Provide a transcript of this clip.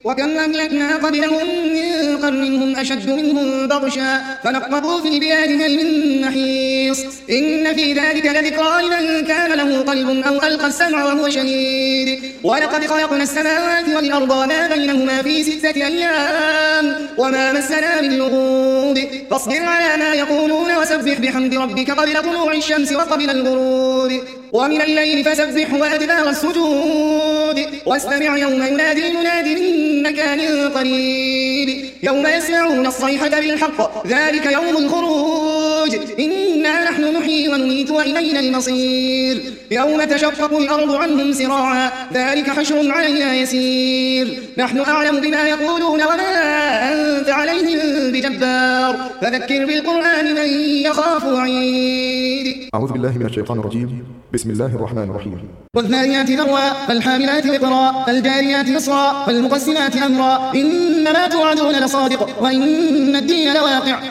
وكم أهلكنا قبلهم من قرن هم أشد منهم بطشا فنقبضوا في البلاد هل من محيص إن في ذلك لذكرى لمن كان له قلب أو ألقى السمع وهو شهيد ولقد خلقنا السماوات والأرض وما بينهما في 6 أيام وما مسنا من لغوب فاصبر على ما يقولون وسبح بحمد ربك قبل طلوع الشمس وقبل الغروب ومن الليل فسبح وأدبار السجود واستمع يوم ينادي المناد من مكان قريب يوم يسمعون الصيحة بالحق ذلك يوم الخروج إنا نحن نحيي ونميت وإلينا المصير يوم تشقق الأرض عنهم سراعا ذلك حشر علينا يسير نحن أعلم بما يقولون وما أنت عليهم بجبار فذكر بالقرآن من يخاف وعيد. أعوذ بالله من الشيطان الرجيم. بسم الله الرحمن الرحيم. والذاريات ذروا فالحاملات وقرا فالجاريات يسرا فالمقسمات أمرا إنما توعدون لصادق وإن الدين لواقع